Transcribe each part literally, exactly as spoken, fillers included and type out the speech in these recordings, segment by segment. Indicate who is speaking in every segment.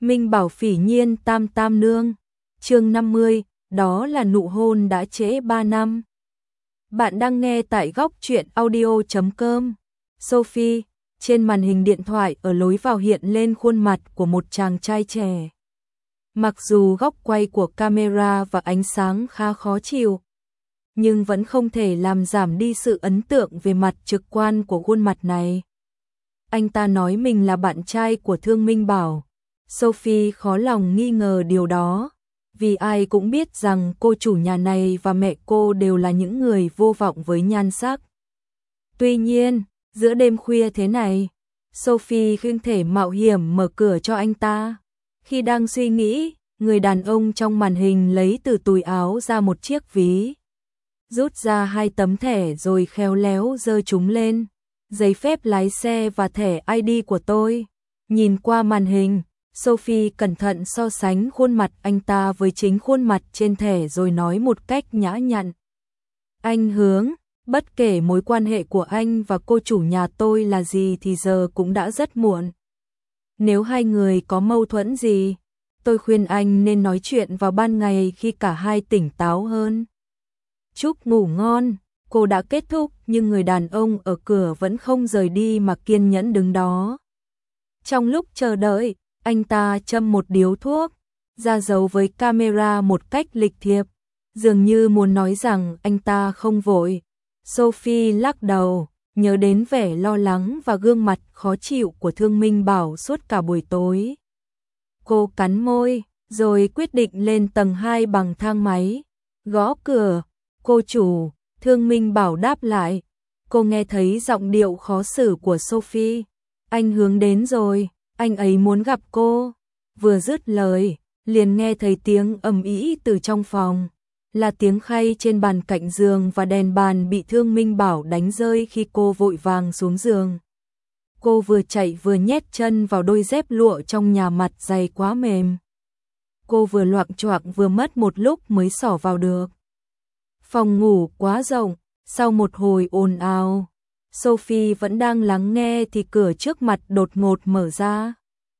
Speaker 1: Minh Bảo Phỉ Nhiên Tam Tam Nương. Chương năm mươi, đó là nụ hôn đã trễ ba năm. Bạn đang nghe tại góc truyện audio chấm com. Sophie, trên màn hình điện thoại ở lối vào hiện lên khuôn mặt của một chàng trai trẻ. Mặc dù góc quay của camera và ánh sáng khá khó chịu, nhưng vẫn không thể làm giảm đi sự ấn tượng về mặt trực quan của khuôn mặt này. Anh ta nói mình là bạn trai của Thương Minh Bảo. Sophie khó lòng nghi ngờ điều đó, vì ai cũng biết rằng cô chủ nhà này và mẹ cô đều là những người vô vọng với nhan sắc. Tuy nhiên, giữa đêm khuya thế này, Sophie không thể mạo hiểm mở cửa cho anh ta. Khi đang suy nghĩ, người đàn ông trong màn hình lấy từ túi áo ra một chiếc ví, rút ra hai tấm thẻ rồi khéo léo giơ chúng lên. Giấy phép lái xe và thẻ i đê của tôi. Nhìn qua màn hình, Sophie cẩn thận so sánh khuôn mặt anh ta với chính khuôn mặt trên thẻ rồi nói một cách nhã nhặn. Anh Hướng, bất kể mối quan hệ của anh và cô chủ nhà tôi là gì thì giờ cũng đã rất muộn. Nếu hai người có mâu thuẫn gì, tôi khuyên anh nên nói chuyện vào ban ngày khi cả hai tỉnh táo hơn. Chúc ngủ ngon. Cô đã kết thúc nhưng người đàn ông ở cửa vẫn không rời đi mà kiên nhẫn đứng đó. Trong lúc chờ đợi, anh ta châm một điếu thuốc, ra dấu với camera một cách lịch thiệp, dường như muốn nói rằng anh ta không vội. Sophie lắc đầu, nhớ đến vẻ lo lắng và gương mặt khó chịu của Thương Minh Bảo suốt cả buổi tối. Cô cắn môi, rồi quyết định lên tầng hai bằng thang máy. Gõ cửa, cô chủ. Thương Minh Bảo đáp lại. Cô nghe thấy giọng điệu khó xử của Sophie. Anh Hướng đến rồi, anh ấy muốn gặp cô. Vừa dứt lời, liền nghe thấy tiếng ầm ĩ từ trong phòng. Là tiếng khay trên bàn cạnh giường và đèn bàn bị Thương Minh Bảo đánh rơi khi cô vội vàng xuống giường. Cô vừa chạy vừa nhét chân vào đôi dép lụa trong nhà mặt dày quá mềm. Cô vừa loạng choạng vừa mất một lúc mới xỏ vào được. Phòng ngủ quá rộng, sau một hồi ồn ào, Sophie vẫn đang lắng nghe thì cửa trước mặt đột ngột mở ra.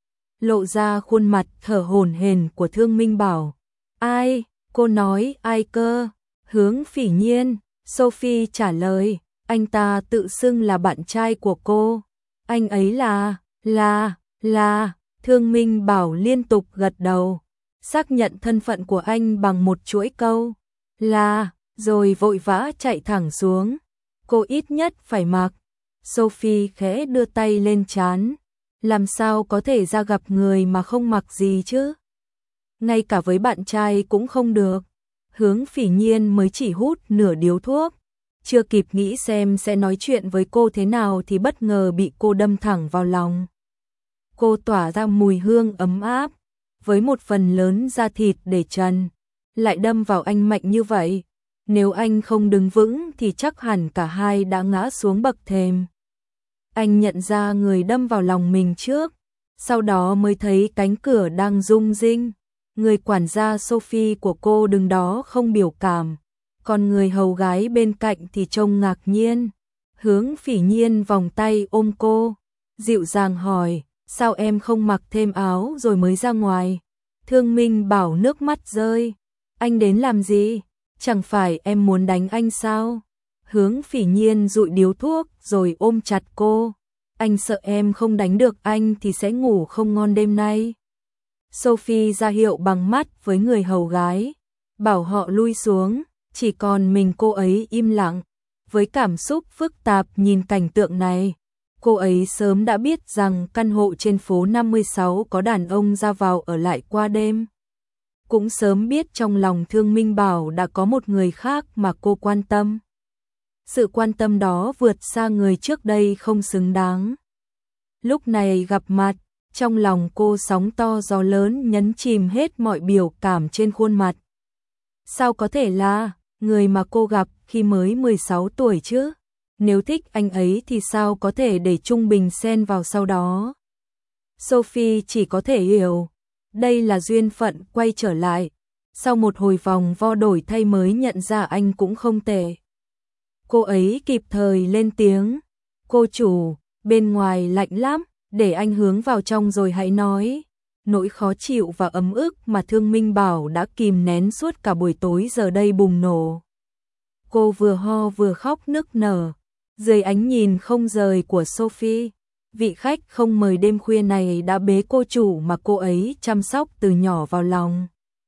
Speaker 1: Lộ ra khuôn mặt thở hổn hển của Thương Minh Bảo. Ai? Cô nói ai cơ? Hướng Phỉ Nhiên. Sophie trả lời, anh ta tự xưng là bạn trai của cô. Anh ấy là, là, là, Thương Minh Bảo liên tục gật đầu, xác nhận thân phận của anh bằng một chuỗi câu. Là, rồi vội vã chạy thẳng xuống. Cô ít nhất phải mặc. Sophie khẽ đưa tay lên trán. Làm sao có thể ra gặp người mà không mặc gì chứ? Ngay cả với bạn trai cũng không được. Hướng Phỉ Nhiên mới chỉ hút nửa điếu thuốc. Chưa kịp nghĩ xem sẽ nói chuyện với cô thế nào thì bất ngờ bị cô đâm thẳng vào lòng. Cô tỏa ra mùi hương ấm áp, với một phần lớn da thịt để trần, lại đâm vào anh mạnh như vậy. Nếu anh không đứng vững thì chắc hẳn cả hai đã ngã xuống bậc thềm. Anh nhận ra người đâm vào lòng mình trước, sau đó mới thấy cánh cửa đang rung rinh. Người quản gia Sophie của cô đứng đó không biểu cảm, còn người hầu gái bên cạnh thì trông ngạc nhiên. Hướng Phỉ Nhiên vòng tay ôm cô, dịu dàng hỏi, sao em không mặc thêm áo rồi mới ra ngoài? Thương Minh Bảo nước mắt rơi, anh đến làm gì? Chẳng phải em muốn đánh anh sao? Hướng Phỉ Nhiên dụi điếu thuốc rồi ôm chặt cô. Anh sợ em không đánh được anh thì sẽ ngủ không ngon đêm nay. Sophie ra hiệu bằng mắt với người hầu gái, bảo họ lui xuống, chỉ còn mình cô ấy im lặng. Với cảm xúc phức tạp nhìn cảnh tượng này, cô ấy sớm đã biết rằng căn hộ trên phố năm mươi sáu có đàn ông ra vào ở lại qua đêm. Cũng sớm biết trong lòng Thương Minh Bảo đã có một người khác mà cô quan tâm. Sự quan tâm đó vượt xa người trước đây không xứng đáng. Lúc này gặp mặt, trong lòng cô sóng to gió lớn nhấn chìm hết mọi biểu cảm trên khuôn mặt. Sao có thể là người mà cô gặp khi mới mười sáu tuổi chứ? Nếu thích anh ấy thì sao có thể để Trung Bình xen vào sau đó? Sophie chỉ có thể hiểu. Đây là duyên phận quay trở lại. Sau một hồi vòng vo đổi thay mới nhận ra anh cũng không tệ. Cô ấy kịp thời lên tiếng. Cô chủ, bên ngoài lạnh lắm, để anh Hướng vào trong rồi hãy nói. Nỗi khó chịu và ấm ức mà Thương Minh Bảo đã kìm nén suốt cả buổi tối giờ đây bùng nổ. Cô vừa ho vừa khóc nức nở, dưới ánh nhìn không rời của Sophie. Vị khách không mời đêm khuya này đã bế cô chủ mà cô ấy chăm sóc từ nhỏ vào lòng.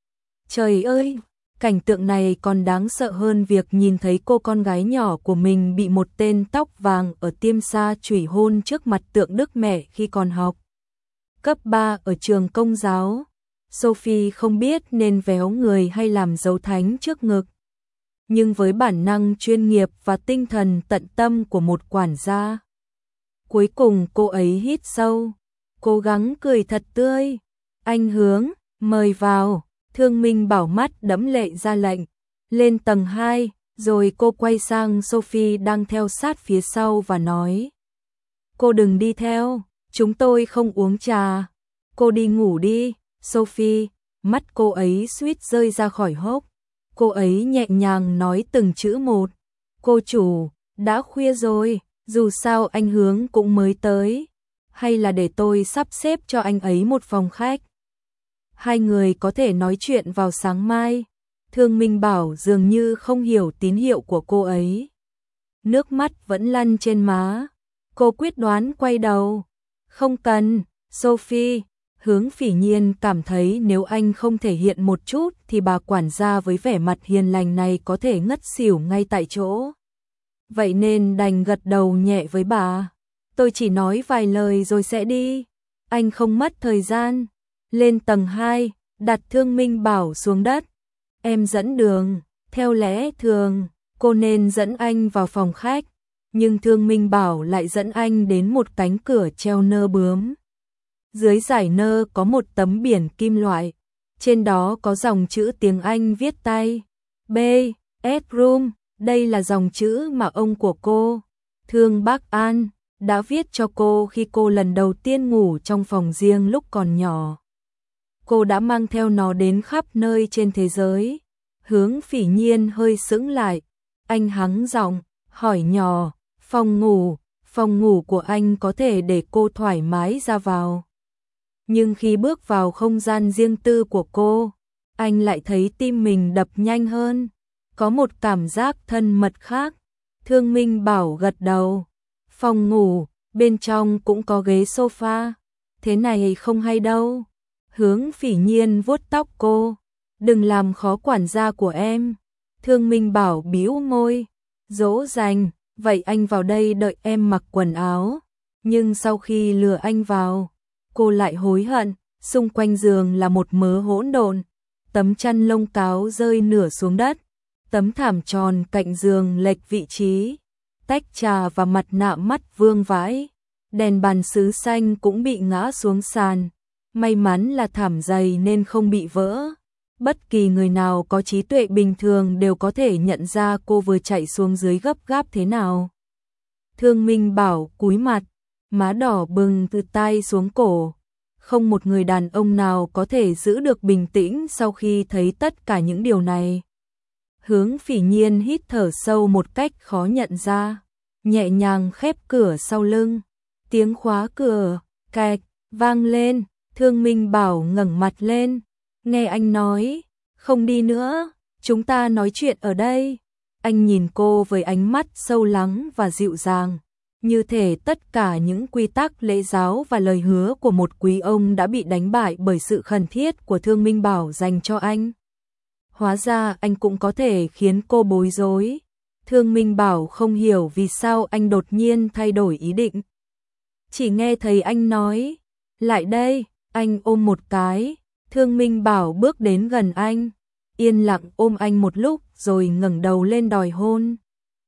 Speaker 1: Trời ơi, cảnh tượng này còn đáng sợ hơn việc nhìn thấy cô con gái nhỏ của mình bị một tên tóc vàng ở Tiêm Sa chủy hôn trước mặt tượng đức mẹ khi còn học cấp ba ở trường công giáo. Sophie không biết nên véo người hay làm dấu thánh trước ngực. Nhưng với bản năng chuyên nghiệp và tinh thần tận tâm của một quản gia, cuối cùng cô ấy hít sâu, cố gắng cười thật tươi. Anh Hướng, mời vào. Thương Minh Bảo mắt đẫm lệ ra lệnh. Lên tầng hai, rồi cô quay sang Sophie đang theo sát phía sau và nói. Cô đừng đi theo, chúng tôi không uống trà. Cô đi ngủ đi, Sophie. Mắt cô ấy suýt rơi ra khỏi hốc. Cô ấy nhẹ nhàng nói từng chữ một. Cô chủ, đã khuya rồi, dù sao anh Hướng cũng mới tới. Hay là để tôi sắp xếp cho anh ấy một phòng khách. Hai người có thể nói chuyện vào sáng mai. Thương Minh Bảo dường như không hiểu tín hiệu của cô ấy. Nước mắt vẫn lăn trên má. Cô quyết đoán quay đầu. Không cần, Sophie. Hướng Phỉ Nhiên cảm thấy nếu anh không thể hiện một chút thì bà quản gia với vẻ mặt hiền lành này có thể ngất xỉu ngay tại chỗ. Vậy nên đành gật đầu nhẹ với bà. Tôi chỉ nói vài lời rồi sẽ đi. Anh không mất thời gian. Lên tầng hai, đặt Thương Minh Bảo xuống đất. Em dẫn đường. Theo lẽ thường, cô nên dẫn anh vào phòng khách. Nhưng Thương Minh Bảo lại dẫn anh đến một cánh cửa treo nơ bướm. Dưới giải nơ có một tấm biển kim loại. Trên đó có dòng chữ tiếng Anh viết tay. B, S Room. Đây là dòng chữ mà ông của cô, Thương Bác An, đã viết cho cô khi cô lần đầu tiên ngủ trong phòng riêng lúc còn nhỏ. Cô đã mang theo nó đến khắp nơi trên thế giới. Hướng Phỉ Nhiên hơi sững lại. Anh hắng giọng, hỏi nhỏ, phòng ngủ, phòng ngủ của anh có thể để cô thoải mái ra vào. Nhưng khi bước vào không gian riêng tư của cô, anh lại thấy tim mình đập nhanh hơn. Có một cảm giác thân mật khác. Thương Minh Bảo gật đầu. Phòng ngủ, bên trong cũng có ghế sofa. Thế này không hay đâu. Hướng Phỉ Nhiên vuốt tóc cô. Đừng làm khó quản gia của em. Thương Minh Bảo bĩu môi. Dỗ dành, vậy anh vào đây đợi em mặc quần áo. Nhưng sau khi lừa anh vào, cô lại hối hận. Xung quanh giường là một mớ hỗn độn. Tấm chăn lông cáo rơi nửa xuống đất. Tấm thảm tròn cạnh giường lệch vị trí, tách trà và mặt nạ mắt vương vãi, đèn bàn sứ xanh cũng bị ngã xuống sàn. May mắn là thảm dày nên không bị vỡ. Bất kỳ người nào có trí tuệ bình thường đều có thể nhận ra cô vừa chạy xuống dưới gấp gáp thế nào. Thương Minh Bảo cúi mặt, má đỏ bừng từ tai xuống cổ. Không một người đàn ông nào có thể giữ được bình tĩnh sau khi thấy tất cả những điều này. Hướng Phỉ Nhiên hít thở sâu một cách khó nhận ra, nhẹ nhàng khép cửa sau lưng. Tiếng khóa cửa, cạch, vang lên. Thương Minh Bảo ngẩng mặt lên, nghe anh nói, không đi nữa, chúng ta nói chuyện ở đây. Anh nhìn cô với ánh mắt sâu lắng và dịu dàng, như thể tất cả những quy tắc lễ giáo và lời hứa của một quý ông đã bị đánh bại bởi sự khẩn thiết của Thương Minh Bảo dành cho anh. Hóa ra anh cũng có thể khiến cô bối rối. Thương Minh Bảo không hiểu vì sao anh đột nhiên thay đổi ý định. Chỉ nghe thấy anh nói, lại đây, anh ôm một cái. Thương Minh Bảo bước đến gần anh, yên lặng ôm anh một lúc rồi ngẩng đầu lên đòi hôn.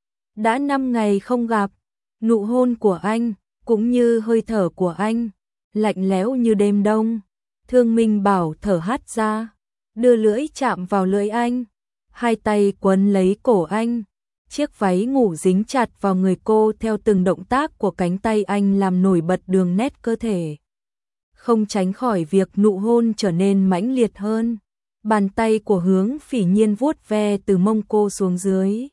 Speaker 1: Đã năm ngày không gặp, nụ hôn của anh, cũng như hơi thở của anh, lạnh lẽo như đêm đông. Thương Minh Bảo thở hắt ra, đưa lưỡi chạm vào lưỡi anh, hai tay quấn lấy cổ anh. Chiếc váy ngủ dính chặt vào người cô theo từng động tác của cánh tay anh làm nổi bật đường nét cơ thể. Không tránh khỏi việc nụ hôn trở nên mãnh liệt hơn. Bàn tay của Hướng Phỉ Nhiên vuốt ve từ mông cô xuống dưới.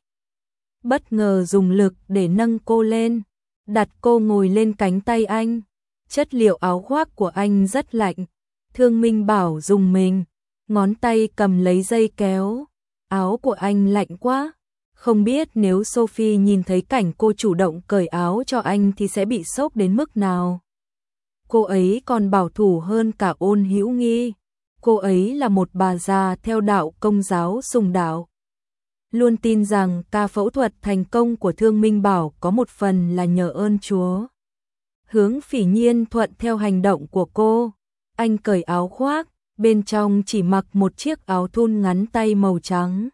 Speaker 1: Bất ngờ dùng lực để nâng cô lên, đặt cô ngồi lên cánh tay anh. Chất liệu áo khoác của anh rất lạnh. Thương Minh Bảo dùng mình, ngón tay cầm lấy dây kéo. Áo của anh lạnh quá. Không biết nếu Sophie nhìn thấy cảnh cô chủ động cởi áo cho anh thì sẽ bị sốc đến mức nào. Cô ấy còn bảo thủ hơn cả Ôn Hữu Nghi. Cô ấy là một bà già theo đạo Công giáo sùng đạo. Luôn tin rằng ca phẫu thuật thành công của Thương Minh Bảo có một phần là nhờ ơn Chúa. Hướng Phỉ Nhiên thuận theo hành động của cô. Anh cởi áo khoác, bên trong chỉ mặc một chiếc áo thun ngắn tay màu trắng.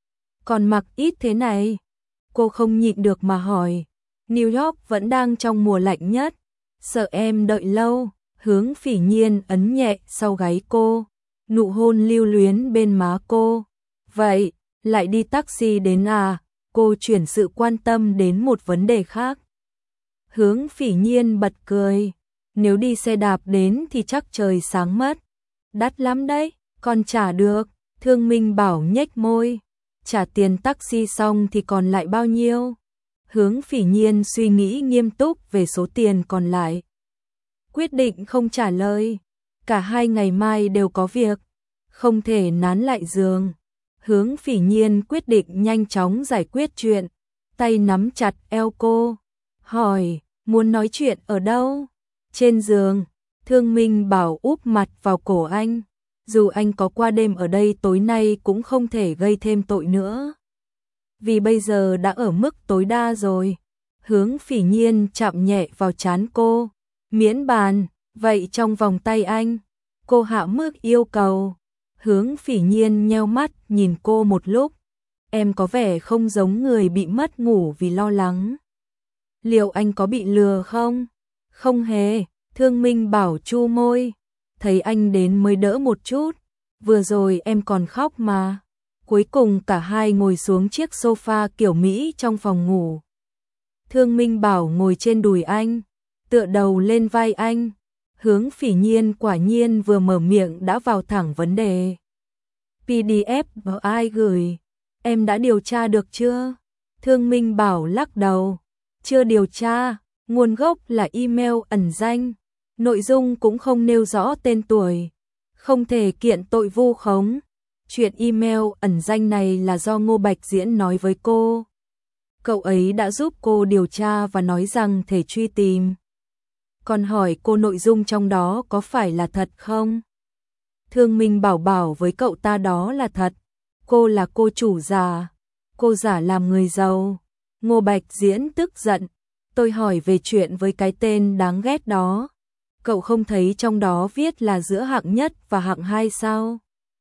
Speaker 1: Còn mặc ít thế này? Cô không nhịn được mà hỏi. New York vẫn đang trong mùa lạnh nhất. Sợ em đợi lâu. Hướng Phỉ Nhiên ấn nhẹ sau gáy cô. Nụ hôn lưu luyến bên má cô. Vậy, lại đi taxi đến à? Cô chuyển sự quan tâm đến một vấn đề khác. Hướng Phỉ Nhiên bật cười. Nếu đi xe đạp đến thì chắc trời sáng mất. Đắt lắm đấy, còn trả được. Thương Minh Bảo nhếch môi. Trả tiền taxi xong thì còn lại bao nhiêu? Hướng Phỉ Nhiên suy nghĩ nghiêm túc về số tiền còn lại. Quyết định không trả lời. Cả hai ngày mai đều có việc. Không thể nán lại giường. Hướng Phỉ Nhiên quyết định nhanh chóng giải quyết chuyện. Tay nắm chặt eo cô. Hỏi, muốn nói chuyện ở đâu? Trên giường. Thương Minh Bảo úp mặt vào cổ anh. Dù anh có qua đêm ở đây tối nay cũng không thể gây thêm tội nữa. Vì bây giờ đã ở mức tối đa rồi. Hướng Phỉ Nhiên chạm nhẹ vào trán cô. Miễn bàn, vậy trong vòng tay anh. Cô hạ mức yêu cầu. Hướng Phỉ Nhiên nheo mắt nhìn cô một lúc. Em có vẻ không giống người bị mất ngủ vì lo lắng. Liệu anh có bị lừa không? Không hề. Thương Minh Bảo chu môi. Thấy anh đến mới đỡ một chút. Vừa rồi em còn khóc mà. Cuối cùng cả hai ngồi xuống chiếc sofa kiểu Mỹ trong phòng ngủ. Thương Minh Bảo ngồi trên đùi anh, tựa đầu lên vai anh. Hướng Phỉ Nhiên quả nhiên vừa mở miệng đã vào thẳng vấn đề. pê đê ép ai gửi? Em đã điều tra được chưa? Thương Minh Bảo lắc đầu. Chưa điều tra, nguồn gốc là email ẩn danh. Nội dung cũng không nêu rõ tên tuổi. Không thể kiện tội vu khống. Chuyện email ẩn danh này là do Ngô Bạch Diễn nói với cô. Cậu ấy đã giúp cô điều tra và nói rằng thể truy tìm. Còn hỏi cô nội dung trong đó có phải là thật không? Thương Minh Bảo bảo với cậu ta đó là thật. Cô là cô chủ già. Cô giả làm người giàu. Ngô Bạch Diễn tức giận. Tôi hỏi về chuyện với cái tên đáng ghét đó. Cậu không thấy trong đó viết là giữa hạng nhất và hạng hai sao?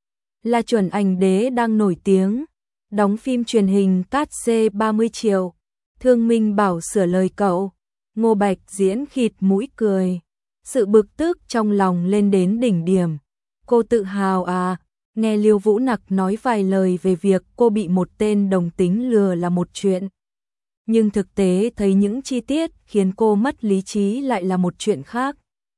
Speaker 1: Là chuẩn ảnh đế đang nổi tiếng. Đóng phim truyền hình cát xê ba mươi triệu. Thương Minh Bảo sửa lời cậu. Ngô Bạch Diễn khịt mũi cười. Sự bực tức trong lòng lên đến đỉnh điểm. Cô tự hào à? Nghe Liêu Vũ Nặc nói vài lời về việc cô bị một tên đồng tính lừa là một chuyện. Nhưng thực tế thấy những chi tiết khiến cô mất lý trí lại là một chuyện khác.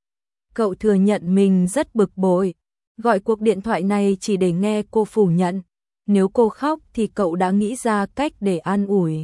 Speaker 1: Cậu thừa nhận mình rất bực bội. Gọi cuộc điện thoại này chỉ để nghe cô phủ nhận. Nếu cô khóc thì cậu đã nghĩ ra cách để an ủi.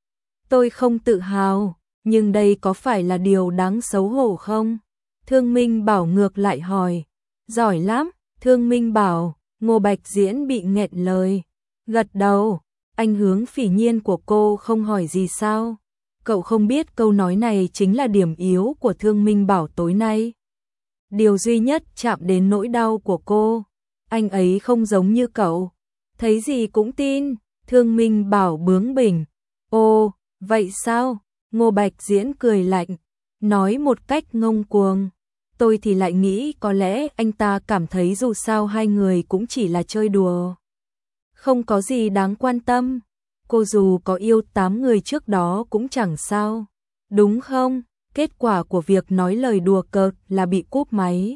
Speaker 1: Tôi không tự hào, nhưng đây có phải là điều đáng xấu hổ không? Thương Minh Bảo ngược lại hỏi. Giỏi lắm, Thương Minh Bảo. Ngô Bạch Diễn bị nghẹn lời. Gật đầu. Anh Hướng Phỉ Nhiên của cô không hỏi gì sao? Cậu không biết câu nói này chính là điểm yếu của Thương Minh Bảo tối nay. Điều duy nhất chạm đến nỗi đau của cô. Anh ấy không giống như cậu. Thấy gì cũng tin. Thương Minh Bảo bướng bỉnh. Ồ, vậy sao? Ngô Bạch Diễn cười lạnh. Nói một cách ngông cuồng. Tôi thì lại nghĩ có lẽ anh ta cảm thấy dù sao hai người cũng chỉ là chơi đùa. Không có gì đáng quan tâm. Cô dù có yêu tám người trước đó cũng chẳng sao. Đúng không? Kết quả của việc nói lời đùa cợt là bị cúp máy.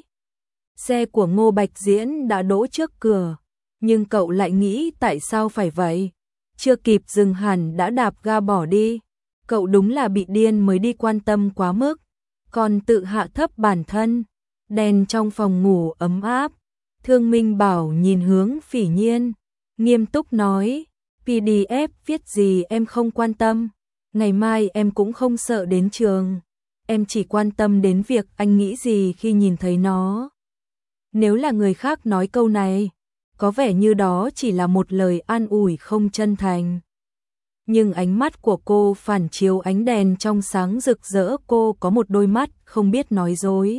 Speaker 1: Xe của Ngô Bạch Diễn đã đỗ trước cửa. Nhưng cậu lại nghĩ tại sao phải vậy? Chưa kịp dừng hẳn đã đạp ga bỏ đi. Cậu đúng là bị điên mới đi quan tâm quá mức. Còn tự hạ thấp bản thân. Đèn trong phòng ngủ ấm áp. Thương Minh Bảo nhìn Hướng Phỉ Nhiên. Nghiêm túc nói. pê đê ép viết gì em không quan tâm. Ngày mai em cũng không sợ đến trường. Em chỉ quan tâm đến việc anh nghĩ gì khi nhìn thấy nó. Nếu là người khác nói câu này, có vẻ như đó chỉ là một lời an ủi không chân thành. Nhưng ánh mắt của cô phản chiếu ánh đèn trong sáng rực rỡ, cô có một đôi mắt không biết nói dối.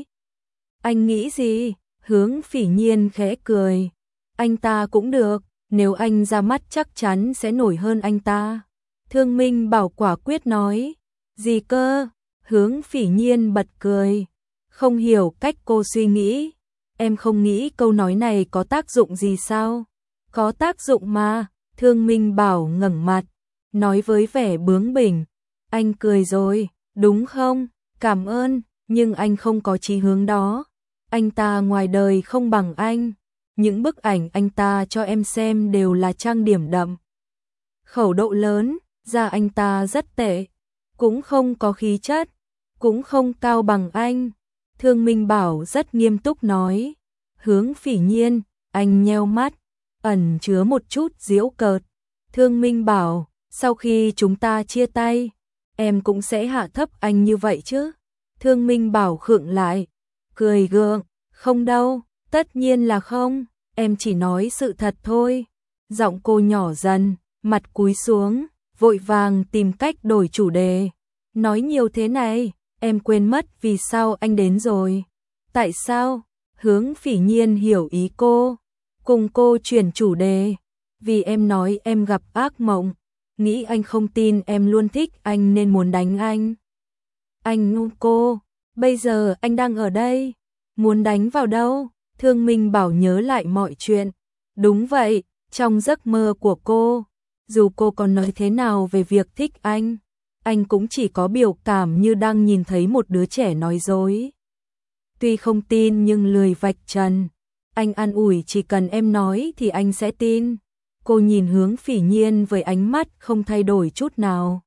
Speaker 1: Anh nghĩ gì? Hướng Phỉ Nhiên khẽ cười. Anh ta cũng được, nếu anh ra mắt chắc chắn sẽ nổi hơn anh ta. Thương Minh Bảo quả quyết nói. Gì cơ? Hướng Phỉ Nhiên bật cười. Không hiểu cách cô suy nghĩ. Em không nghĩ câu nói này có tác dụng gì sao? Có tác dụng mà. Thương Minh Bảo ngẩng mặt, nói với vẻ bướng bỉnh. Anh cười rồi, đúng không? Cảm ơn, nhưng anh không có chí hướng đó. Anh ta ngoài đời không bằng anh. Những bức ảnh anh ta cho em xem đều là trang điểm đậm, khẩu độ lớn, da anh ta rất tệ, cũng không có khí chất, cũng không cao bằng anh. Thương Minh Bảo rất nghiêm túc nói. Hướng Phỉ Nhiên, anh nheo mắt, ẩn chứa một chút giễu cợt. Thương Minh Bảo, sau khi chúng ta chia tay, em cũng sẽ hạ thấp anh như vậy chứ? Thương Minh Bảo khựng lại, cười gượng, không đâu, tất nhiên là không, em chỉ nói sự thật thôi. Giọng cô nhỏ dần, mặt cúi xuống, vội vàng tìm cách đổi chủ đề. Nói nhiều thế này, em quên mất vì sao anh đến rồi. Tại sao? Hướng Phỉ Nhiên hiểu ý cô, cùng cô chuyển chủ đề. Vì em nói em gặp ác mộng, nghĩ anh không tin em luôn thích anh nên muốn đánh anh. Anh ngu cô, bây giờ anh đang ở đây, muốn đánh vào đâu? Thương Minh Bảo nhớ lại mọi chuyện. Đúng vậy, trong giấc mơ của cô, dù cô còn nói thế nào về việc thích anh, anh cũng chỉ có biểu cảm như đang nhìn thấy một đứa trẻ nói dối. Tuy không tin nhưng lười vạch trần. Anh an ủi chỉ cần em nói thì anh sẽ tin. Cô nhìn Hướng Phỉ Nhiên với ánh mắt không thay đổi chút nào.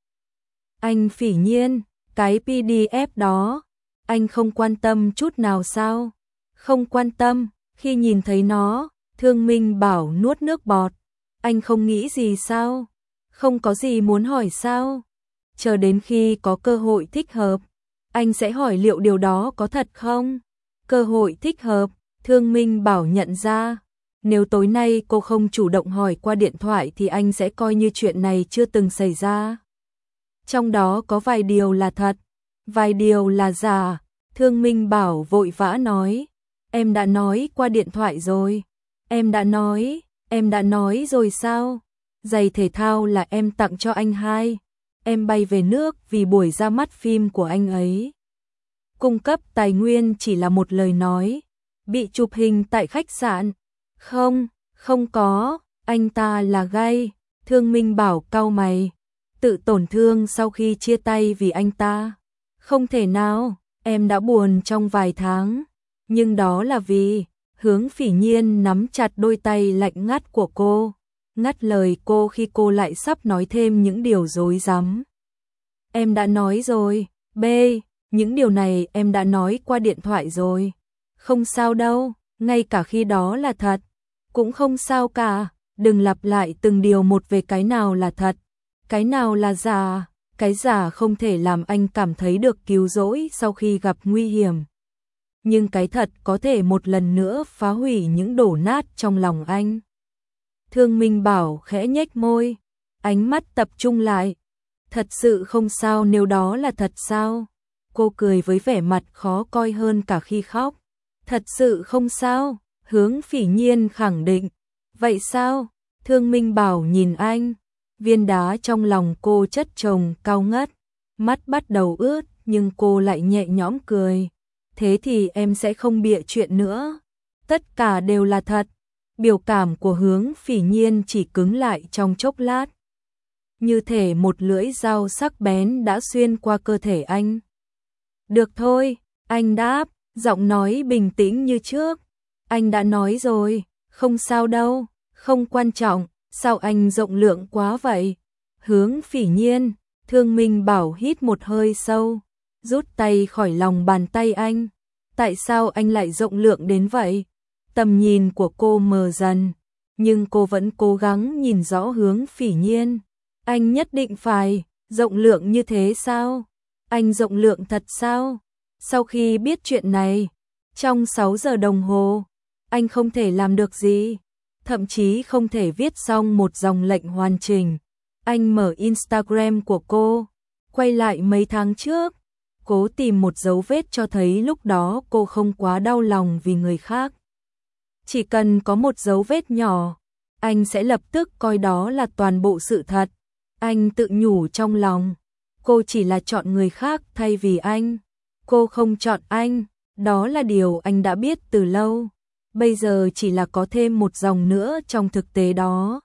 Speaker 1: Anh Phỉ Nhiên, cái pê đê ép đó, anh không quan tâm chút nào sao? Không quan tâm, khi nhìn thấy nó, Thương Minh Bảo nuốt nước bọt. Anh không nghĩ gì sao? Không có gì muốn hỏi sao? Chờ đến khi có cơ hội thích hợp, anh sẽ hỏi liệu điều đó có thật không? Cơ hội thích hợp, Thương Minh Bảo nhận ra. Nếu tối nay cô không chủ động hỏi qua điện thoại thì anh sẽ coi như chuyện này chưa từng xảy ra. Trong đó có vài điều là thật, vài điều là giả. Thương Minh Bảo vội vã nói. Em đã nói qua điện thoại rồi. Em đã nói, em đã nói rồi sao? Giày thể thao là em tặng cho anh hai. Em bay về nước vì buổi ra mắt phim của anh ấy. Cung cấp tài nguyên chỉ là một lời nói. Bị chụp hình tại khách sạn. Không, không có, anh ta là gay. Thương Minh Bảo cau mày. Tự tổn thương sau khi chia tay vì anh ta. Không thể nào, em đã buồn trong vài tháng. Nhưng đó là vì... Hướng Phỉ Nhiên nắm chặt đôi tay lạnh ngắt của cô, ngắt lời cô khi cô lại sắp nói thêm những điều dối rắm. Em đã nói rồi, B, những điều này em đã nói qua điện thoại rồi. Không sao đâu, ngay cả khi đó là thật, cũng không sao cả, đừng lặp lại từng điều một về cái nào là thật, cái nào là giả, cái giả không thể làm anh cảm thấy được cứu rỗi sau khi gặp nguy hiểm. Nhưng cái thật có thể một lần nữa phá hủy những đổ nát trong lòng anh. Thương Minh Bảo khẽ nhếch môi, ánh mắt tập trung lại. Thật sự không sao nếu đó là thật sao? Cô cười với vẻ mặt khó coi hơn cả khi khóc. Thật sự không sao, Hướng Phỉ Nhiên khẳng định. Vậy sao? Thương Minh Bảo nhìn anh, viên đá trong lòng cô chất chồng cao ngất, mắt bắt đầu ướt nhưng cô lại nhẹ nhõm cười. Thế thì em sẽ không bịa chuyện nữa. Tất cả đều là thật. Biểu cảm của Hướng Phỉ Nhiên chỉ cứng lại trong chốc lát. Như thể một lưỡi dao sắc bén đã xuyên qua cơ thể anh. Được thôi, anh đáp, giọng nói bình tĩnh như trước. Anh đã nói rồi, không sao đâu, không quan trọng, sao anh rộng lượng quá vậy? Hướng Phỉ Nhiên, Thương Minh Bảo hít một hơi sâu, rút tay khỏi lòng bàn tay anh. Tại sao anh lại rộng lượng đến vậy? Tầm nhìn của cô mờ dần, nhưng cô vẫn cố gắng nhìn rõ Hướng Phỉ Nhiên. Anh nhất định phải rộng lượng như thế sao? Anh rộng lượng thật sao? Sau khi biết chuyện này, trong sáu giờ đồng hồ, anh không thể làm được gì, thậm chí không thể viết xong một dòng lệnh hoàn chỉnh. Anh mở Instagram của cô, quay lại mấy tháng trước, cố tìm một dấu vết cho thấy lúc đó cô không quá đau lòng vì người khác. Chỉ cần có một dấu vết nhỏ, anh sẽ lập tức coi đó là toàn bộ sự thật. Anh tự nhủ trong lòng, cô chỉ là chọn người khác thay vì anh. Cô không chọn anh, đó là điều anh đã biết từ lâu. Bây giờ chỉ là có thêm một dòng nữa trong thực tế đó.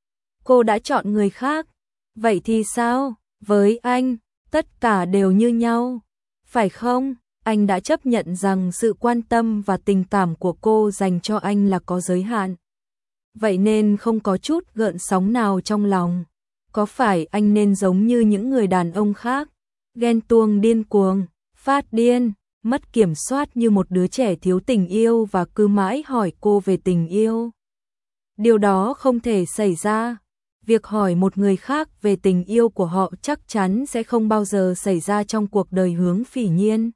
Speaker 1: Cô đã chọn người khác, vậy thì sao? Với anh, tất cả đều như nhau, phải không? Anh đã chấp nhận rằng sự quan tâm và tình cảm của cô dành cho anh là có giới hạn. Vậy nên không có chút gợn sóng nào trong lòng. Có phải anh nên giống như những người đàn ông khác, ghen tuông điên cuồng, phát điên, mất kiểm soát như một đứa trẻ thiếu tình yêu và cứ mãi hỏi cô về tình yêu? Điều đó không thể xảy ra. Việc hỏi một người khác về tình yêu của họ chắc chắn sẽ không bao giờ xảy ra trong cuộc đời Hướng Phỉ Nhiên.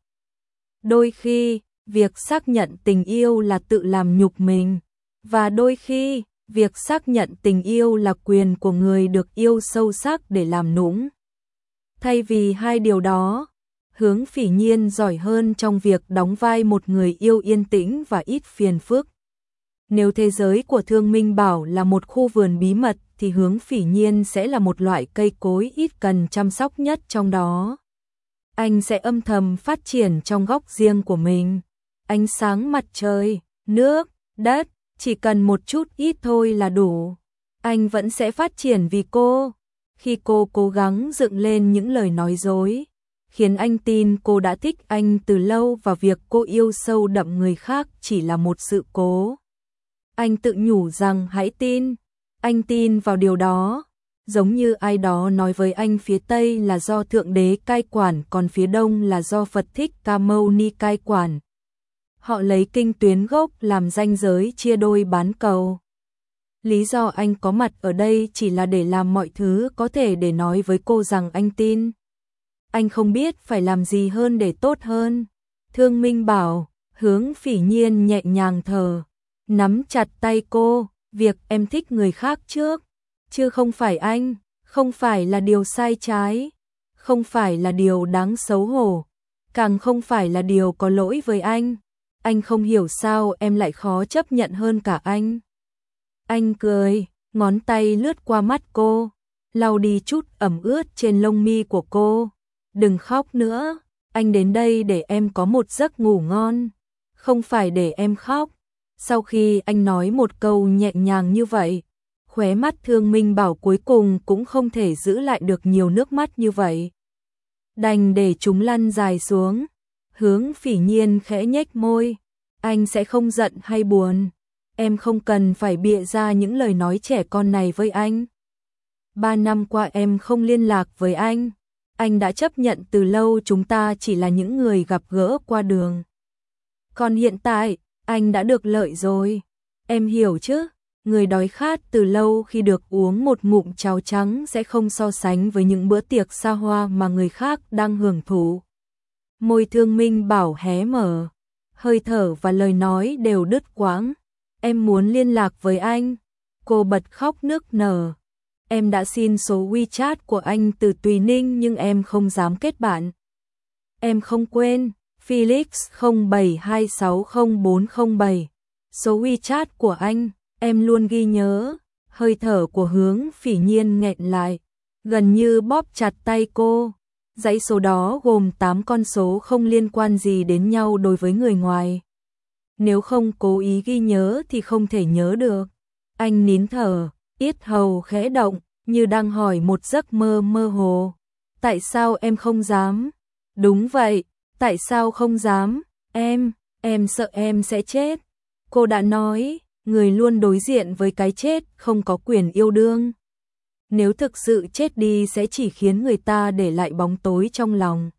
Speaker 1: Đôi khi, việc xác nhận tình yêu là tự làm nhục mình, và đôi khi, việc xác nhận tình yêu là quyền của người được yêu sâu sắc để làm nũng. Thay vì hai điều đó, Hướng Phỉ Nhiên giỏi hơn trong việc đóng vai một người yêu yên tĩnh và ít phiền phức. Nếu thế giới của Thương Minh Bảo là một khu vườn bí mật thì Hướng Phỉ Nhiên sẽ là một loại cây cối ít cần chăm sóc nhất trong đó. Anh sẽ âm thầm phát triển trong góc riêng của mình. Ánh sáng mặt trời, nước, đất, chỉ cần một chút ít thôi là đủ. Anh vẫn sẽ phát triển vì cô. Khi cô cố gắng dựng lên những lời nói dối, khiến anh tin cô đã thích anh từ lâu và việc cô yêu sâu đậm người khác chỉ là một sự cố. Anh tự nhủ rằng hãy tin. Anh tin vào điều đó. Giống như ai đó nói với anh phía Tây là do Thượng Đế cai quản còn phía Đông là do Phật Thích Ca Mâu Ni cai quản. Họ lấy kinh tuyến gốc làm ranh giới chia đôi bán cầu. Lý do anh có mặt ở đây chỉ là để làm mọi thứ có thể để nói với cô rằng anh tin. Anh không biết phải làm gì hơn để tốt hơn. Thương Minh Bảo, Hướng Phỉ Nhiên nhẹ nhàng thở, nắm chặt tay cô. Việc em thích người khác trước, chứ không phải anh, không phải là điều sai trái, không phải là điều đáng xấu hổ, càng không phải là điều có lỗi với anh. Anh không hiểu sao em lại khó chấp nhận hơn cả anh. Anh cười, ngón tay lướt qua mắt cô, lau đi chút ẩm ướt trên lông mi của cô. Đừng khóc nữa, anh đến đây để em có một giấc ngủ ngon, không phải để em khóc. Sau khi anh nói một câu nhẹ nhàng như vậy, khóe mắt Thương Minh Bảo cuối cùng cũng không thể giữ lại được nhiều nước mắt như vậy. Đành để chúng lăn dài xuống. Hướng Phỉ Nhiên khẽ nhếch môi, anh sẽ không giận hay buồn. Em không cần phải bịa ra những lời nói trẻ con này với anh. Ba năm qua em không liên lạc với anh. Anh đã chấp nhận từ lâu chúng ta chỉ là những người gặp gỡ qua đường. Còn hiện tại, anh đã được lợi rồi. Em hiểu chứ, người đói khát từ lâu khi được uống một ngụm cháo trắng sẽ không so sánh với những bữa tiệc xa hoa mà người khác đang hưởng thụ. Môi Thương Minh Bảo hé mở, hơi thở và lời nói đều đứt quãng. Em muốn liên lạc với anh. Cô bật khóc nức nở. Em đã xin số WeChat của anh từ Tùy Ninh nhưng em không dám kết bạn. Em không quên. Felix không bảy hai sáu không bốn không bảy. Số WeChat của anh, em luôn ghi nhớ. Hơi thở của Hướng Phỉ Nhiên nghẹn lại, gần như bóp chặt tay cô. Dãy số đó gồm tám con số không liên quan gì đến nhau đối với người ngoài. Nếu không cố ý ghi nhớ thì không thể nhớ được. Anh nín thở, yết hầu khẽ động, như đang hỏi một giấc mơ mơ hồ. Tại sao em không dám? Đúng vậy. Tại sao không dám? Em, em sợ em sẽ chết. Cô đã nói, người luôn đối diện với cái chết không có quyền yêu đương. Nếu thực sự chết đi sẽ chỉ khiến người ta để lại bóng tối trong lòng.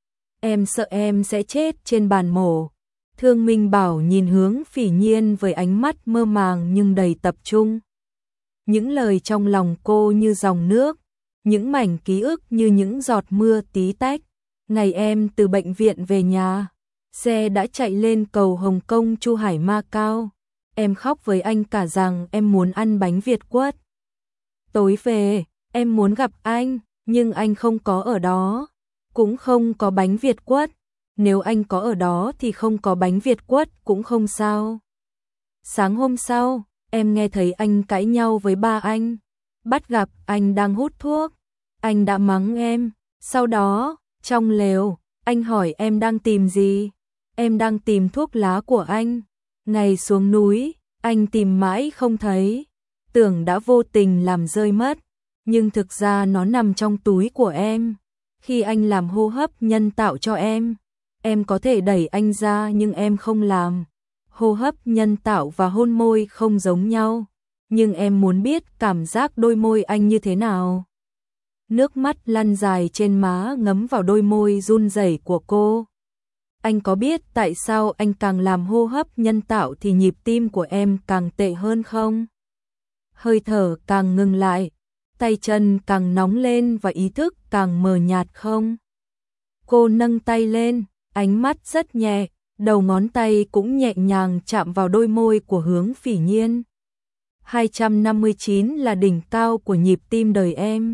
Speaker 1: Em sợ em sẽ chết trên bàn mổ. Thương Minh Bảo nhìn Hướng Phỉ Nhiên với ánh mắt mơ màng nhưng đầy tập trung. Những lời trong lòng cô như dòng nước, những mảnh ký ức như những giọt mưa tí tách. Ngày em từ bệnh viện về nhà, xe đã chạy lên cầu Hồng Kông Chu Hải Ma Cao. em khóc với anh cả rằng em muốn ăn bánh Việt quất. Tối về, em muốn gặp anh, nhưng anh không có ở đó, cũng không có bánh Việt quất. Nếu anh có ở đó thì không có bánh Việt quất cũng không sao. Sáng hôm sau, em nghe thấy anh cãi nhau với ba anh. Bắt gặp anh đang hút thuốc. Anh đã mắng em. Sau đó, trong lều, anh hỏi em đang tìm gì. Em đang tìm thuốc lá của anh. Ngày xuống núi, anh tìm mãi không thấy. Tưởng đã vô tình làm rơi mất. Nhưng thực ra nó nằm trong túi của em. Khi anh làm hô hấp nhân tạo cho em, em có thể đẩy anh ra nhưng em không làm. Hô hấp nhân tạo và hôn môi không giống nhau, nhưng em muốn biết cảm giác đôi môi anh như thế nào. Nước mắt lăn dài trên má ngấm vào đôi môi run rẩy của cô. Anh có biết tại sao anh càng làm hô hấp nhân tạo thì nhịp tim của em càng tệ hơn không? Hơi thở càng ngừng lại, tay chân càng nóng lên và ý thức càng mờ nhạt không? Cô nâng tay lên, ánh mắt rất nhẹ, đầu ngón tay cũng nhẹ nhàng chạm vào đôi môi của Hướng Phỉ Nhiên. hai trăm năm mươi chín là đỉnh cao của nhịp tim đời em.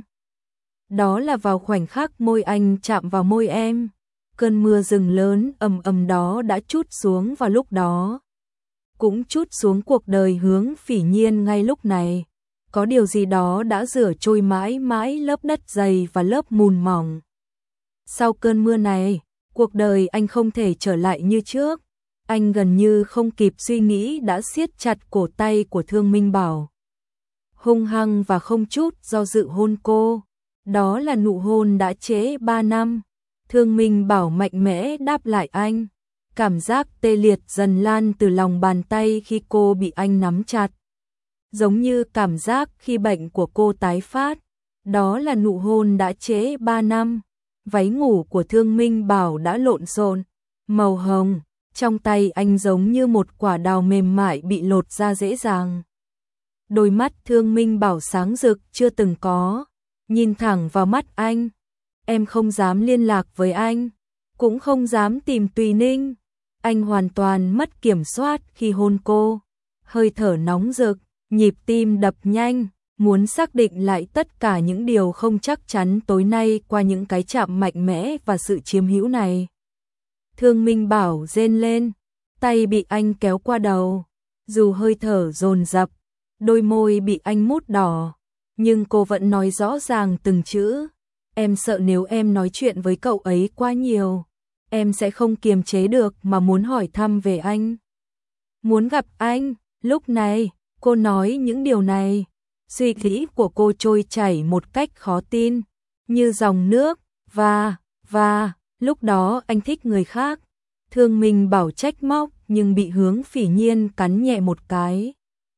Speaker 1: Đó là vào khoảnh khắc môi anh chạm vào môi em. Cơn mưa rừng lớn ầm ầm đó đã trút xuống vào lúc đó. Cũng trút xuống cuộc đời Hướng Phỉ Nhiên ngay lúc này. Có điều gì đó đã rửa trôi mãi mãi lớp đất dày và lớp mùn mỏng. Sau cơn mưa này, cuộc đời anh không thể trở lại như trước. Anh gần như không kịp suy nghĩ đã siết chặt cổ tay của Thương Minh Bảo. Hung hăng và không chút do dự hôn cô. Đó là nụ hôn đã trễ ba năm. Thương Minh Bảo mạnh mẽ đáp lại anh. Cảm giác tê liệt dần lan từ lòng bàn tay khi cô bị anh nắm chặt. Giống như cảm giác khi bệnh của cô tái phát. Đó là nụ hôn đã trễ ba năm. Váy ngủ của Thương Minh Bảo đã lộn xộn, màu hồng, trong tay anh giống như một quả đào mềm mại bị lột ra dễ dàng. Đôi mắt Thương Minh Bảo sáng rực chưa từng có, nhìn thẳng vào mắt anh. Em không dám liên lạc với anh, cũng không dám tìm Tùy Ninh. Anh hoàn toàn mất kiểm soát khi hôn cô, hơi thở nóng rực, nhịp tim đập nhanh. Muốn xác định lại tất cả những điều không chắc chắn tối nay qua những cái chạm mạnh mẽ và sự chiếm hữu này. Thương Minh Bảo rên lên, tay bị anh kéo qua đầu, dù hơi thở dồn dập, đôi môi bị anh mút đỏ, nhưng cô vẫn nói rõ ràng từng chữ. Em sợ nếu em nói chuyện với cậu ấy quá nhiều, em sẽ không kiềm chế được mà muốn hỏi thăm về anh. Muốn gặp anh, lúc này, cô nói những điều này. Suy nghĩ của cô trôi chảy một cách khó tin, như dòng nước, và, và, lúc đó anh thích người khác. Thương Minh Bảo trách móc nhưng bị Hướng Phỉ Nhiên cắn nhẹ một cái.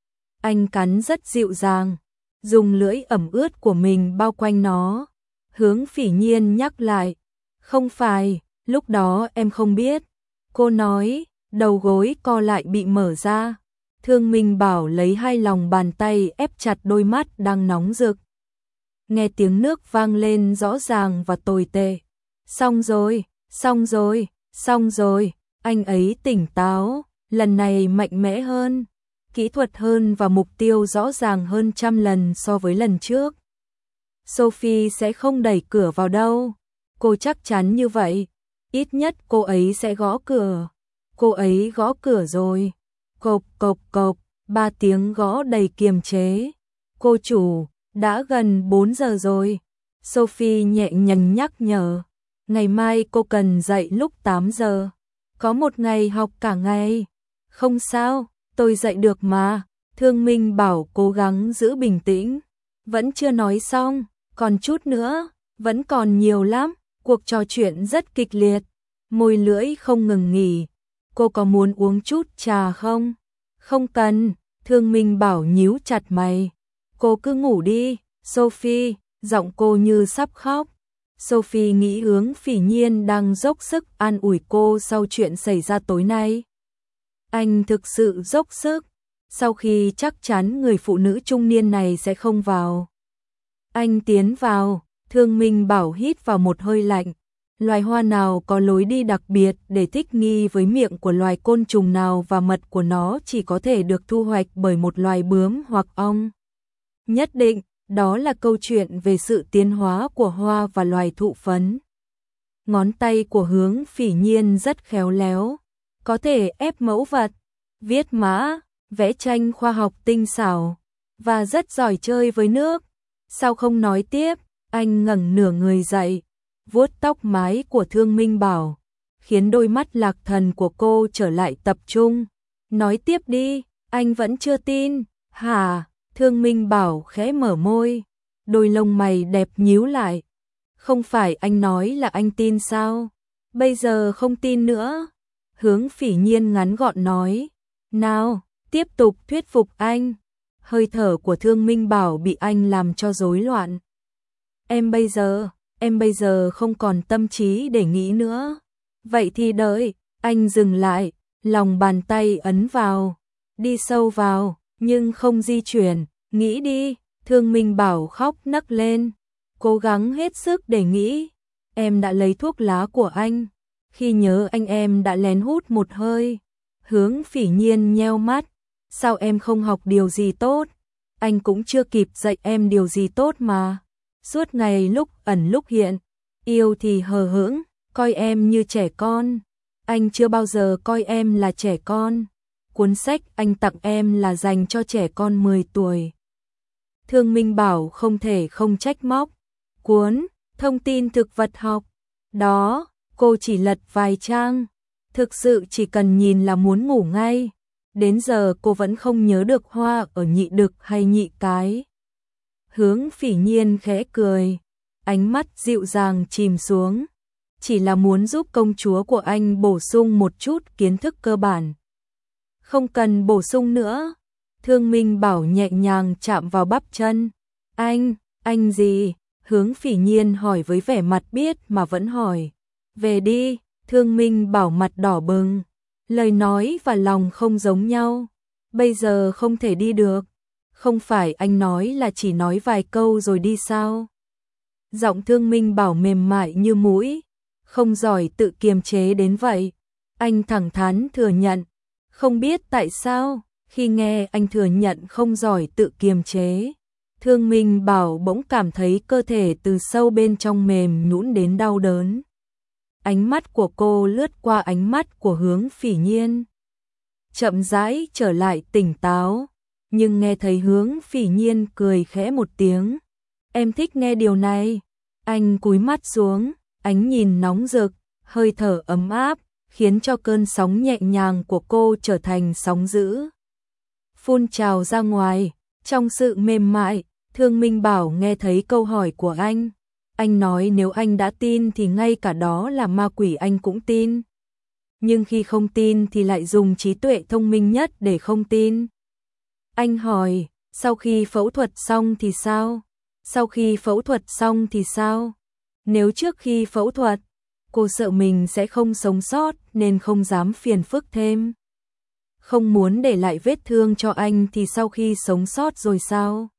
Speaker 1: Anh cắn rất dịu dàng, dùng lưỡi ẩm ướt của mình bao quanh nó. Hướng Phỉ Nhiên nhắc lại, không phải, lúc đó em không biết. Cô nói, đầu gối co lại bị mở ra. Thương Minh Bảo lấy hai lòng bàn tay ép chặt đôi mắt đang nóng rực. Nghe tiếng nước vang lên rõ ràng và tồi tệ. Xong rồi, xong rồi, xong rồi, anh ấy tỉnh táo, lần này mạnh mẽ hơn, kỹ thuật hơn và mục tiêu rõ ràng hơn trăm lần so với lần trước. Sophie sẽ không đẩy cửa vào đâu, cô chắc chắn như vậy, ít nhất cô ấy sẽ gõ cửa. Cô ấy gõ cửa rồi. Cộp cộp cộp, ba tiếng gõ đầy kiềm chế. Cô chủ, đã gần bốn giờ rồi. Sophie nhẹ nhàng nhắc nhở. Ngày mai cô cần dậy lúc tám giờ. Có một ngày học cả ngày. Không sao, tôi dậy được mà. Thương Minh Bảo cố gắng giữ bình tĩnh. Vẫn chưa nói xong, còn chút nữa, vẫn còn nhiều lắm. Cuộc trò chuyện rất kịch liệt. Môi lưỡi không ngừng nghỉ. Cô có muốn uống chút trà không? Không cần, Thương Minh Bảo nhíu chặt mày. Cô cứ ngủ đi, Sophie, giọng cô như sắp khóc. Sophie nghĩ Hướng Phỉ Nhiên đang dốc sức an ủi cô sau chuyện xảy ra tối nay. Anh thực sự dốc sức, sau khi chắc chắn người phụ nữ trung niên này sẽ không vào. Anh tiến vào, Thương Minh Bảo hít vào một hơi lạnh. Loài hoa nào có lối đi đặc biệt để thích nghi với miệng của loài côn trùng nào và mật của nó chỉ có thể được thu hoạch bởi một loài bướm hoặc ong. Nhất định, đó là câu chuyện về sự tiến hóa của hoa và loài thụ phấn. Ngón tay của Hướng Phỉ Nhiên rất khéo léo, có thể ép mẫu vật, viết mã, vẽ tranh khoa học tinh xảo, và rất giỏi chơi với nước. Sao không nói tiếp, anh ngẩng nửa người dậy, vuốt tóc mái của Thương Minh Bảo, khiến đôi mắt lạc thần của cô trở lại tập trung. Nói tiếp đi, anh vẫn chưa tin. Hả? Thương Minh Bảo khẽ mở môi, đôi lông mày đẹp nhíu lại. Không phải anh nói là anh tin sao? Bây giờ không tin nữa. Hướng Phỉ Nhiên ngắn gọn nói. Nào, tiếp tục thuyết phục anh. Hơi thở của Thương Minh Bảo bị anh làm cho rối loạn. Em bây giờ, em bây giờ không còn tâm trí để nghĩ nữa. Vậy thì đợi, anh dừng lại, lòng bàn tay ấn vào, đi sâu vào, nhưng không di chuyển, nghĩ đi. Thương Minh Bảo khóc nấc lên, cố gắng hết sức để nghĩ. Em đã lấy thuốc lá của anh, khi nhớ anh em đã lén hút một hơi. Hướng Phỉ Nhiên nheo mắt, sao em không học điều gì tốt? Anh cũng chưa kịp dạy em điều gì tốt mà. Suốt ngày lúc ẩn lúc hiện, yêu thì hờ hững, coi em như trẻ con. Anh chưa bao giờ coi em là trẻ con. Cuốn sách anh tặng em là dành cho trẻ con mười tuổi. Thương Minh Bảo không thể không trách móc. Cuốn thông tin thực vật học đó, cô chỉ lật vài trang, thực sự chỉ cần nhìn là muốn ngủ ngay. Đến giờ cô vẫn không nhớ được hoa ở nhị đực hay nhị cái. Hướng Phỉ Nhiên khẽ cười, ánh mắt dịu dàng chìm xuống. Chỉ là muốn giúp công chúa của anh bổ sung một chút kiến thức cơ bản. Không cần bổ sung nữa. Thương Minh Bảo nhẹ nhàng chạm vào bắp chân. Anh, anh gì? Hướng Phỉ Nhiên hỏi với vẻ mặt biết mà vẫn hỏi. Về đi. Thương Minh Bảo mặt đỏ bừng. Lời nói và lòng không giống nhau. Bây giờ không thể đi được. Không phải anh nói là chỉ nói vài câu rồi đi sao? Giọng Thương Minh Bảo mềm mại như mũi, không giỏi tự kiềm chế đến vậy. Anh thẳng thắn thừa nhận. Không biết tại sao, khi nghe anh thừa nhận không giỏi tự kiềm chế, Thương Minh Bảo bỗng cảm thấy cơ thể từ sâu bên trong mềm nhũn đến đau đớn. Ánh mắt của cô lướt qua ánh mắt của Hướng Phỉ Nhiên, chậm rãi trở lại tỉnh táo, nhưng nghe thấy Hướng Phỉ Nhiên cười khẽ một tiếng. Em thích nghe điều này. Anh cúi mắt xuống, ánh nhìn nóng rực, hơi thở ấm áp, khiến cho cơn sóng nhẹ nhàng của cô trở thành sóng dữ, phun trào ra ngoài. Trong sự mềm mại, Thương Minh Bảo nghe thấy câu hỏi của anh. Anh nói nếu anh đã tin thì ngay cả đó là ma quỷ anh cũng tin. Nhưng khi không tin thì lại dùng trí tuệ thông minh nhất để không tin. Anh hỏi, sau khi phẫu thuật xong thì sao? Sau khi phẫu thuật xong thì sao? Nếu trước khi phẫu thuật, cô sợ mình sẽ không sống sót nên không dám phiền phức thêm. Không muốn để lại vết thương cho anh thì sau khi sống sót rồi sao?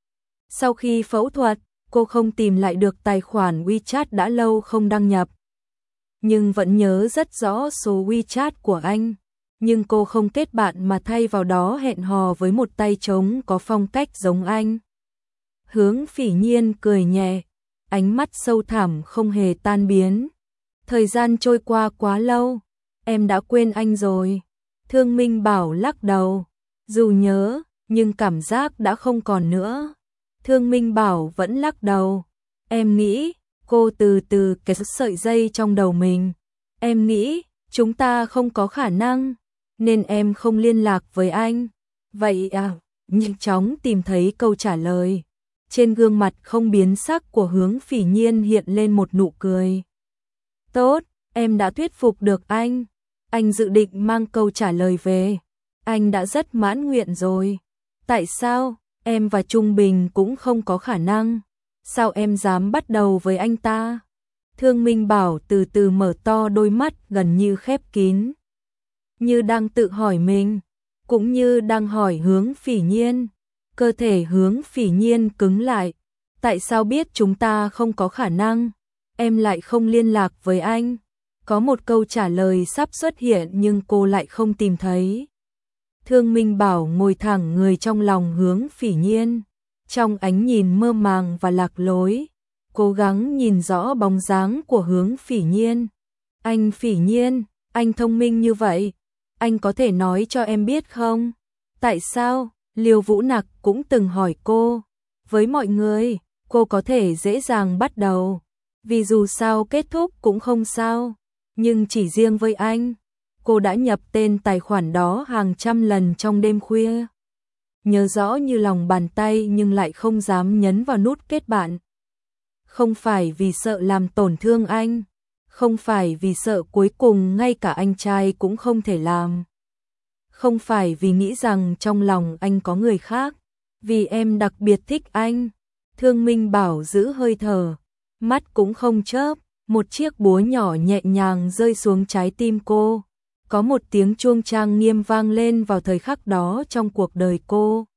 Speaker 1: Sau khi phẫu thuật, cô không tìm lại được tài khoản WeChat đã lâu không đăng nhập. Nhưng vẫn nhớ rất rõ số WeChat của anh. Nhưng cô không kết bạn mà thay vào đó hẹn hò với một tay trống có phong cách giống anh. Hướng Phỉ Nhiên cười nhẹ, ánh mắt sâu thẳm không hề tan biến. Thời gian trôi qua quá lâu, em đã quên anh rồi. Thương Minh Bảo lắc đầu, dù nhớ, nhưng cảm giác đã không còn nữa. Thương Minh Bảo vẫn lắc đầu. Em nghĩ, cô từ từ kéo sợi dây trong đầu mình. Em nghĩ, chúng ta không có khả năng, nên em không liên lạc với anh. Vậy à, nhanh chóng tìm thấy câu trả lời. Trên gương mặt không biến sắc của Hướng Phỉ Nhiên hiện lên một nụ cười. Tốt, em đã thuyết phục được anh. Anh dự định mang câu trả lời về. Anh đã rất mãn nguyện rồi. Tại sao, em và Trung Bình cũng không có khả năng? Sao em dám bắt đầu với anh ta? Thương Minh Bảo từ từ mở to đôi mắt gần như khép kín. Như đang tự hỏi mình, cũng như đang hỏi Hướng Phỉ Nhiên. Cơ thể Hướng Phỉ Nhiên cứng lại. Tại sao biết chúng ta không có khả năng? em lại không liên lạc với anh? Có một câu trả lời sắp xuất hiện nhưng cô lại không tìm thấy. Thương Minh Bảo ngồi thẳng người trong lòng hướng Phỉ Nhiên, trong ánh nhìn mơ màng và lạc lối, cố gắng nhìn rõ bóng dáng của Hướng Phỉ Nhiên. Anh Phỉ Nhiên, anh thông minh như vậy, anh có thể nói cho em biết không? Tại sao? Liêu Vũ Nặc cũng từng hỏi cô. Với mọi người, cô có thể dễ dàng bắt đầu, vì dù sao kết thúc cũng không sao. Nhưng chỉ riêng với anh, cô đã nhập tên tài khoản đó hàng trăm lần trong đêm khuya. Nhớ rõ như lòng bàn tay nhưng lại không dám nhấn vào nút kết bạn. Không phải vì sợ làm tổn thương anh, không phải vì sợ cuối cùng ngay cả anh trai cũng không thể làm. Không phải vì nghĩ rằng trong lòng anh có người khác, vì em đặc biệt thích anh. Thương Minh Bảo giữ hơi thở, mắt cũng không chớp, một chiếc búa nhỏ nhẹ nhàng rơi xuống trái tim cô. Có một tiếng chuông trang nghiêm vang lên vào thời khắc đó trong cuộc đời cô.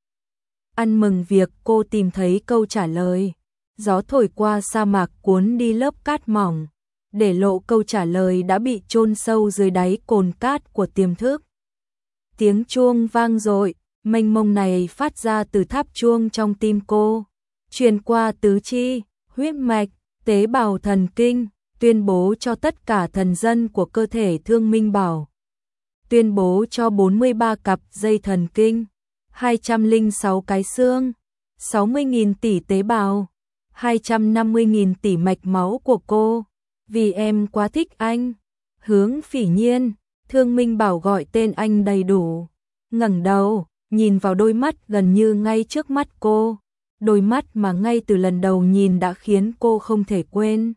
Speaker 1: Ăn mừng việc cô tìm thấy câu trả lời. Gió thổi qua sa mạc cuốn đi lớp cát mỏng, để lộ câu trả lời đã bị chôn sâu dưới đáy cồn cát của tiềm thức. Tiếng chuông vang dội, mênh mông này phát ra từ tháp chuông trong tim cô, truyền qua tứ chi, huyết mạch, tế bào thần kinh, tuyên bố cho tất cả thần dân của cơ thể Thương Minh Bảo. Tuyên bố cho bốn mươi ba cặp dây thần kinh, hai trăm lẻ sáu cái xương, sáu mươi nghìn tỷ tế bào, hai trăm năm mươi nghìn tỷ mạch máu của cô. Vì em quá thích anh. Hướng Phỉ Nhiên, Thương Minh Bảo gọi tên anh đầy đủ. Ngẩng đầu, nhìn vào đôi mắt gần như ngay trước mắt cô. Đôi mắt mà ngay từ lần đầu nhìn đã khiến cô không thể quên.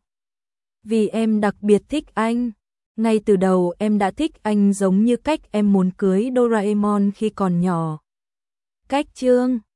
Speaker 1: Vì em đặc biệt thích anh. Ngay từ đầu em đã thích anh giống như cách em muốn cưới Doraemon khi còn nhỏ. Cách chương